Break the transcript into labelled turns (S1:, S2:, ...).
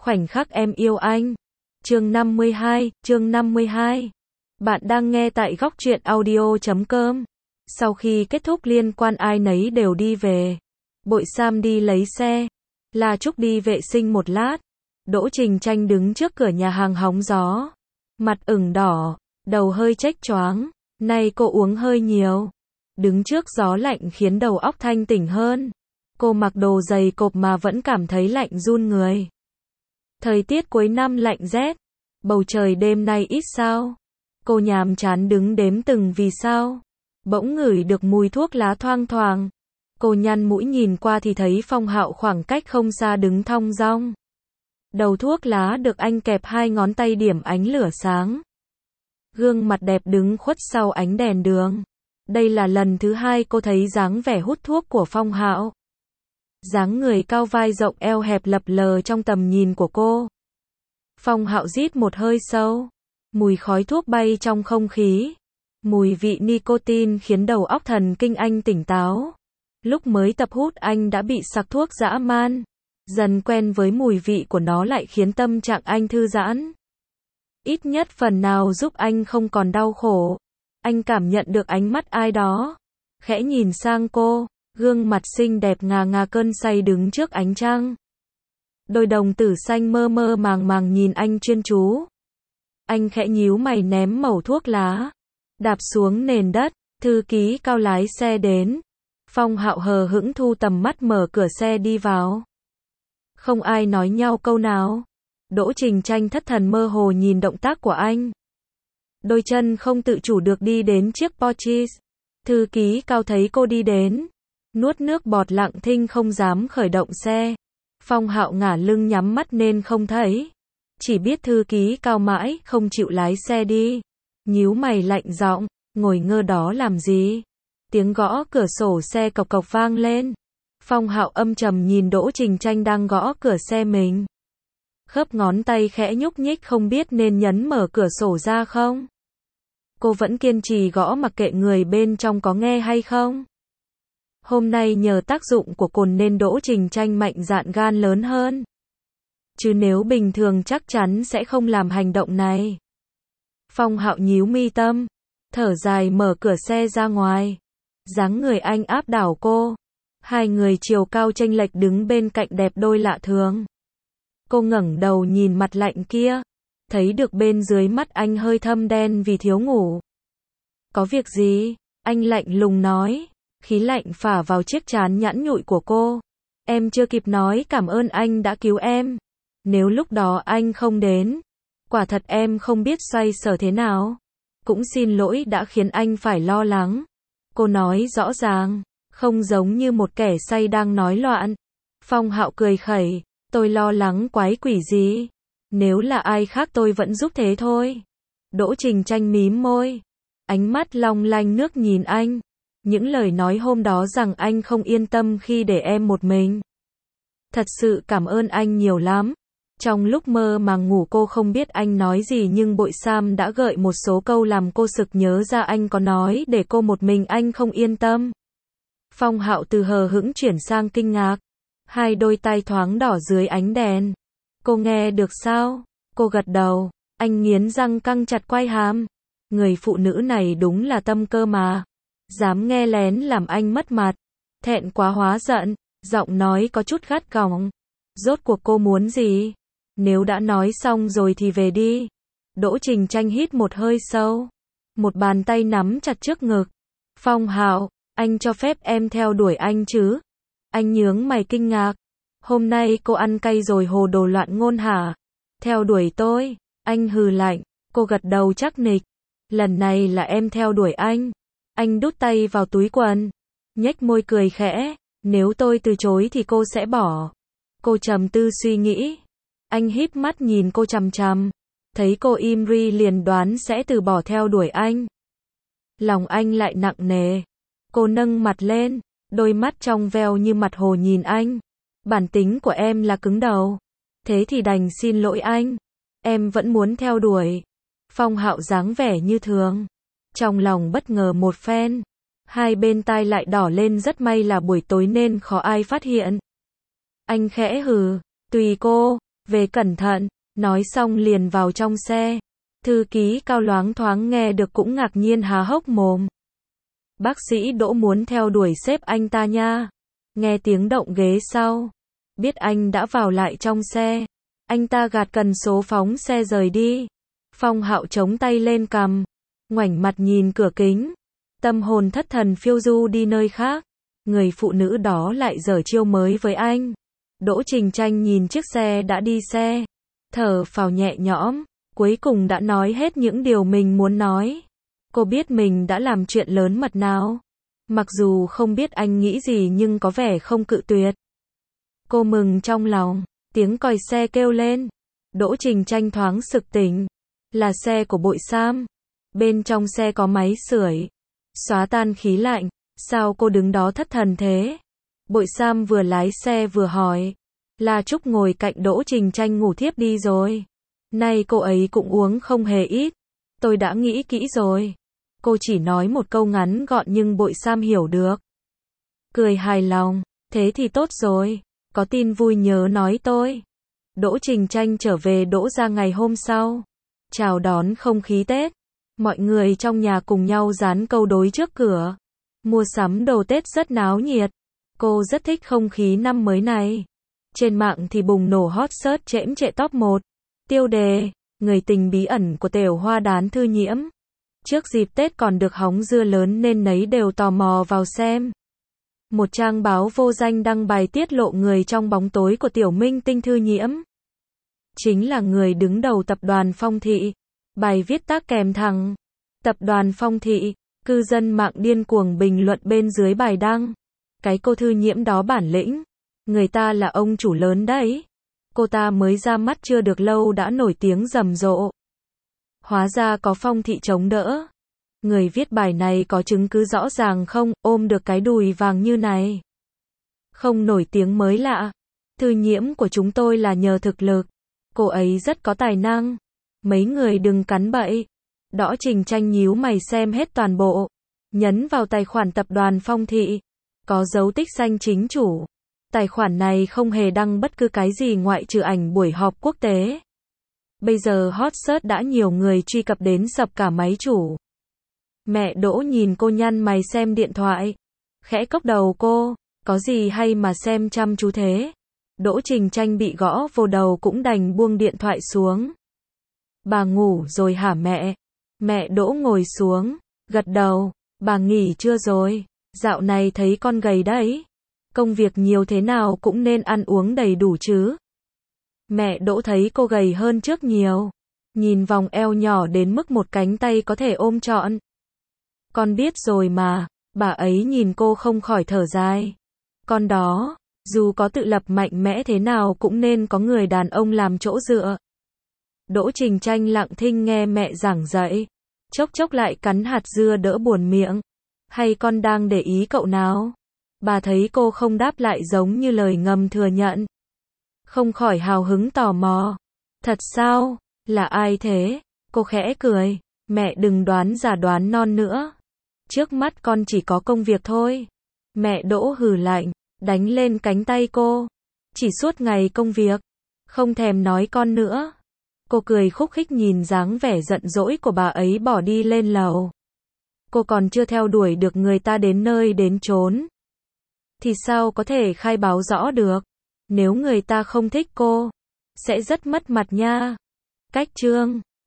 S1: Khoảnh khắc em yêu anh. Chương 52. Bạn đang nghe tại góc truyện audio.com. Sau khi kết thúc liên quan ai nấy đều đi về. Bội Sam đi lấy xe. La Trúc đi vệ sinh một lát. Đỗ Trình Tranh đứng trước cửa nhà hàng hóng gió. Mặt ửng đỏ, đầu hơi chếch choáng. Nay cô uống hơi nhiều. Đứng trước gió lạnh khiến đầu óc thanh tỉnh hơn. Cô mặc đồ dày cộp mà vẫn cảm thấy lạnh run người. Thời tiết cuối năm lạnh rét. Bầu trời đêm nay ít sao. Cô nhàm chán đứng đếm từng vì sao. Bỗng ngửi được mùi thuốc lá thoang thoảng. Cô nhăn mũi nhìn qua thì thấy Phong Hạo khoảng cách không xa đứng thong dong. Đầu thuốc lá được anh kẹp hai ngón tay điểm ánh lửa sáng. Gương mặt đẹp đứng khuất sau ánh đèn đường. Đây là lần thứ hai cô thấy dáng vẻ hút thuốc của Phong Hạo. Dáng người cao vai rộng eo hẹp lập lờ trong tầm nhìn của cô. Phong Hạo rít một hơi sâu. Mùi khói thuốc bay trong không khí. Mùi vị nicotine khiến đầu óc thần kinh anh tỉnh táo. Lúc mới tập hút anh đã bị sặc thuốc dã man. Dần quen với mùi vị của nó lại khiến tâm trạng anh thư giãn. Ít nhất phần nào giúp anh không còn đau khổ. Anh cảm nhận được ánh mắt ai đó. Khẽ nhìn sang cô. Gương mặt xinh đẹp ngà ngà cơn say đứng trước ánh trăng. Đôi đồng tử xanh mơ mơ màng màng nhìn anh chuyên chú. Anh khẽ nhíu mày ném mẩu thuốc lá. Đạp xuống nền đất. Thư ký Cao lái xe đến. Phong Hạo hờ hững thu tầm mắt mở cửa xe đi vào. Không ai nói nhau câu nào. Đỗ Trình Tranh thất thần mơ hồ nhìn động tác của anh. Đôi chân không tự chủ được đi đến chiếc Porsche. Thư ký Cao thấy cô đi đến. Nuốt nước bọt lặng thinh không dám khởi động xe. Phong Hạo ngả lưng nhắm mắt nên không thấy. Chỉ biết thư ký Cao mãi không chịu lái xe đi. Nhíu mày lạnh giọng, ngồi ngơ đó làm gì? Tiếng gõ cửa sổ xe cộc cộc vang lên. Phong Hạo âm trầm nhìn Đỗ Trình Tranh đang gõ cửa xe mình. Khớp ngón tay khẽ nhúc nhích không biết nên nhấn mở cửa sổ ra không. Cô vẫn kiên trì gõ mặc kệ người bên trong có nghe hay không. Hôm nay nhờ tác dụng của cồn nên Đỗ Trình Tranh mạnh dạn gan lớn hơn. Chứ nếu bình thường chắc chắn sẽ không làm hành động này. Phong Hạo nhíu mi tâm, thở dài mở cửa xe ra ngoài. Dáng người anh áp đảo cô. Hai người chiều cao chênh lệch đứng bên cạnh đẹp đôi lạ thường. Cô ngẩng đầu nhìn mặt lạnh kia. Thấy được bên dưới mắt anh hơi thâm đen vì thiếu ngủ. Có việc gì? Anh lạnh lùng nói. Khí lạnh phả vào chiếc trán nhẵn nhụi của cô. Em chưa kịp nói cảm ơn anh đã cứu em. Nếu lúc đó anh không đến, quả thật em không biết xoay sở thế nào. Cũng xin lỗi đã khiến anh phải lo lắng. Cô nói rõ ràng, không giống như một kẻ say đang nói loạn. Phong Hạo cười khẩy, tôi lo lắng quái quỷ gì. Nếu là ai khác tôi vẫn giúp thế thôi. Đỗ Trình Tranh mím môi. Ánh mắt long lanh nước nhìn anh. Những lời nói hôm đó rằng anh không yên tâm khi để em một mình. Thật sự cảm ơn anh nhiều lắm. Trong lúc mơ màng ngủ cô không biết anh nói gì nhưng Bội Sam đã gợi một số câu làm cô sực nhớ ra anh có nói để cô một mình anh không yên tâm. Phong Hạo từ hờ hững chuyển sang kinh ngạc. Hai đôi tay thoáng đỏ dưới ánh đèn. Cô nghe được sao? Cô gật đầu. Anh nghiến răng căng chặt quai hàm. Người phụ nữ này đúng là tâm cơ mà. Dám nghe lén làm anh mất mặt. Thẹn quá hóa giận. Giọng nói có chút gắt gỏng. Rốt cuộc cô muốn gì? Nếu đã nói xong rồi thì về đi. Đỗ Trình Tranh hít một hơi sâu. Một bàn tay nắm chặt trước ngực. Phong Hạo, anh cho phép em theo đuổi anh chứ? Anh nhướng mày kinh ngạc. Hôm nay cô ăn cay rồi hồ đồ loạn ngôn hả? Theo đuổi tôi? Anh hừ lạnh. Cô gật đầu chắc nịch. Lần này là em theo đuổi anh. Anh đút tay vào túi quần. Nhếch môi cười khẽ. Nếu tôi từ chối thì cô sẽ bỏ. Cô trầm tư suy nghĩ. Anh híp mắt nhìn cô chằm chằm. Thấy cô im ri liền đoán sẽ từ bỏ theo đuổi anh. Lòng anh lại nặng nề. Cô nâng mặt lên. Đôi mắt trong veo như mặt hồ nhìn anh. Bản tính của em là cứng đầu. Thế thì đành xin lỗi anh. Em vẫn muốn theo đuổi. Phong Hạo dáng vẻ như thường. Trong lòng bất ngờ một phen. Hai bên tai lại đỏ lên rất may là buổi tối nên khó ai phát hiện. Anh khẽ hừ. Tùy cô. Về cẩn thận, nói xong liền vào trong xe. Thư ký Cao loáng thoáng nghe được cũng ngạc nhiên há hốc mồm. Bác sĩ Đỗ muốn theo đuổi sếp anh ta nha. Nghe tiếng động ghế sau. Biết anh đã vào lại trong xe. Anh ta gạt cần số phóng xe rời đi. Phong Hạo chống tay lên cằm. Ngoảnh mặt nhìn cửa kính. Tâm hồn thất thần phiêu du đi nơi khác. Người phụ nữ đó lại giở chiêu mới với anh. Đỗ Trình Tranh nhìn chiếc xe đã đi xe. Thở phào nhẹ nhõm. Cuối cùng đã nói hết những điều mình muốn nói. Cô biết mình đã làm chuyện lớn mật nào. Mặc dù không biết anh nghĩ gì nhưng có vẻ không cự tuyệt. Cô mừng trong lòng. Tiếng còi xe kêu lên. Đỗ Trình Tranh thoáng sực tỉnh. Là xe của Bội Sam. Bên trong xe có máy sưởi. Xóa tan khí lạnh. Sao cô đứng đó thất thần thế? Bội Sam vừa lái xe vừa hỏi. La Trúc ngồi cạnh Đỗ Trình Tranh ngủ thiếp đi rồi. Nay cô ấy cũng uống không hề ít. Tôi đã nghĩ kỹ rồi. Cô chỉ nói một câu ngắn gọn nhưng Bội Sam hiểu được. Cười hài lòng. Thế thì tốt rồi. Có tin vui nhớ nói tôi. Đỗ Trình Tranh trở về Đỗ gia ngày hôm sau. Chào đón không khí Tết. Mọi người trong nhà cùng nhau dán câu đối trước cửa. Mua sắm đồ Tết rất náo nhiệt. Cô rất thích không khí năm mới này. Trên mạng thì bùng nổ hot search chễm chệ top 1. Tiêu đề, người tình bí ẩn của Tiểu Hoa Đán Thư Nhiễm. Trước dịp Tết còn được hóng dưa lớn nên nấy đều tò mò vào xem. Một trang báo vô danh đăng bài tiết lộ người trong bóng tối của tiểu minh tinh Thư Nhiễm. Chính là người đứng đầu tập đoàn Phong Thị. Bài viết tác kèm thẳng. Tập đoàn Phong Thị, cư dân mạng điên cuồng bình luận bên dưới bài đăng. Cái cô Thư Nhiễm đó bản lĩnh. Người ta là ông chủ lớn đấy. Cô ta mới ra mắt chưa được lâu đã nổi tiếng rầm rộ. Hóa ra có Phong Thị chống đỡ. Người viết bài này có chứng cứ rõ ràng không, ôm được cái đùi vàng như này. Không nổi tiếng mới lạ. Thư Nhiễm của chúng tôi là nhờ thực lực. Cô ấy rất có tài năng. Mấy người đừng cắn bậy. Đỗ Trình Tranh nhíu mày xem hết toàn bộ. Nhấn vào tài khoản tập đoàn Phong Thị. Có dấu tích xanh chính chủ. Tài khoản này không hề đăng bất cứ cái gì ngoại trừ ảnh buổi họp quốc tế. Bây giờ hot search đã nhiều người truy cập đến sập cả máy chủ. Mẹ Đỗ nhìn cô nhăn mày xem điện thoại. Khẽ cốc đầu cô, có gì hay mà xem chăm chú thế? Đỗ Trình Tranh bị gõ vô đầu cũng đành buông điện thoại xuống. Bà ngủ rồi hả mẹ? Mẹ Đỗ ngồi xuống, gật đầu, bà nghỉ chưa rồi? Dạo này thấy con gầy đấy. Công việc nhiều thế nào cũng nên ăn uống đầy đủ chứ. Mẹ Đỗ thấy cô gầy hơn trước nhiều. Nhìn vòng eo nhỏ đến mức một cánh tay có thể ôm trọn. Con biết rồi mà, bà ấy nhìn cô không khỏi thở dài. Con đó, dù có tự lập mạnh mẽ thế nào cũng nên có người đàn ông làm chỗ dựa. Đỗ Trình Tranh lặng thinh nghe mẹ giảng dạy. Chốc chốc lại cắn hạt dưa đỡ buồn miệng. Hay con đang để ý cậu nào? Bà thấy cô không đáp lại giống như lời ngầm thừa nhận. Không khỏi hào hứng tò mò. Thật sao? Là ai thế? Cô khẽ cười. Mẹ đừng đoán già đoán non nữa. Trước mắt con chỉ có công việc thôi. Mẹ Đỗ hừ lạnh, đánh lên cánh tay cô. Chỉ suốt ngày công việc. Không thèm nói con nữa. Cô cười khúc khích nhìn dáng vẻ giận dỗi của bà ấy bỏ đi lên lầu. Cô còn chưa theo đuổi được người ta đến nơi đến chốn. Thì sao có thể khai báo rõ được? Nếu người ta không thích cô, sẽ rất mất mặt nha. Cách chương